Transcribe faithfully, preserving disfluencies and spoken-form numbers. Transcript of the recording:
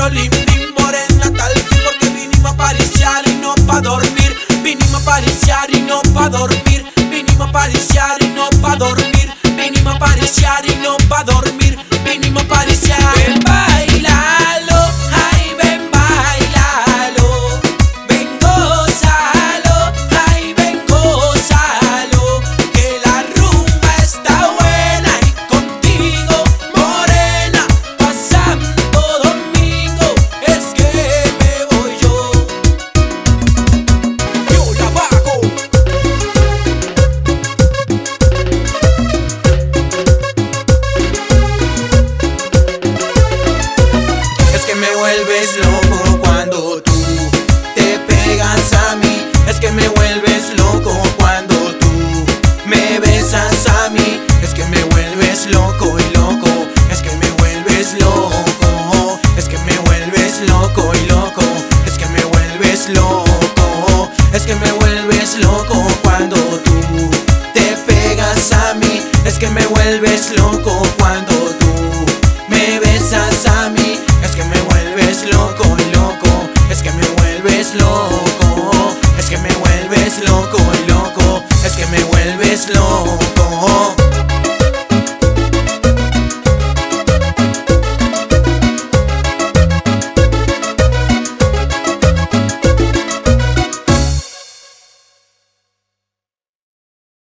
lim lim, morena tal fin, porque vinimos a pariciar y no pa' dormir. Vinimos a pariciar y no pa' dormir. Vinimos a pariciar y no pa' dormir. Vinimos a pariciar y no pa' dormir. Vinimos a pariciar. Ven, bailalo, ay, ven, bailalo. Ven, gózalo, ay, ven, gózalo. Que la rumba está buena y contigo, morena, pasando domingo, es que me voy yo. Yo la bajo. Es que me vuelves loco cuando tú te pegas a mí. Es que me vuelves loco cuando tú me besas a mí. Es que me vuelves loco y loco. Es que me vuelves loco. Es que me vuelves loco y loco. Es que me vuelves loco. Es que me vuelves loco cuando tú te pegas a mí. Es que me vuelves loco cuando tú me besas a mí. Es que me vuelves loco y loco. Es que me vuelves loco. Es que me vuelves loco y loco. Es que me vuelves loco.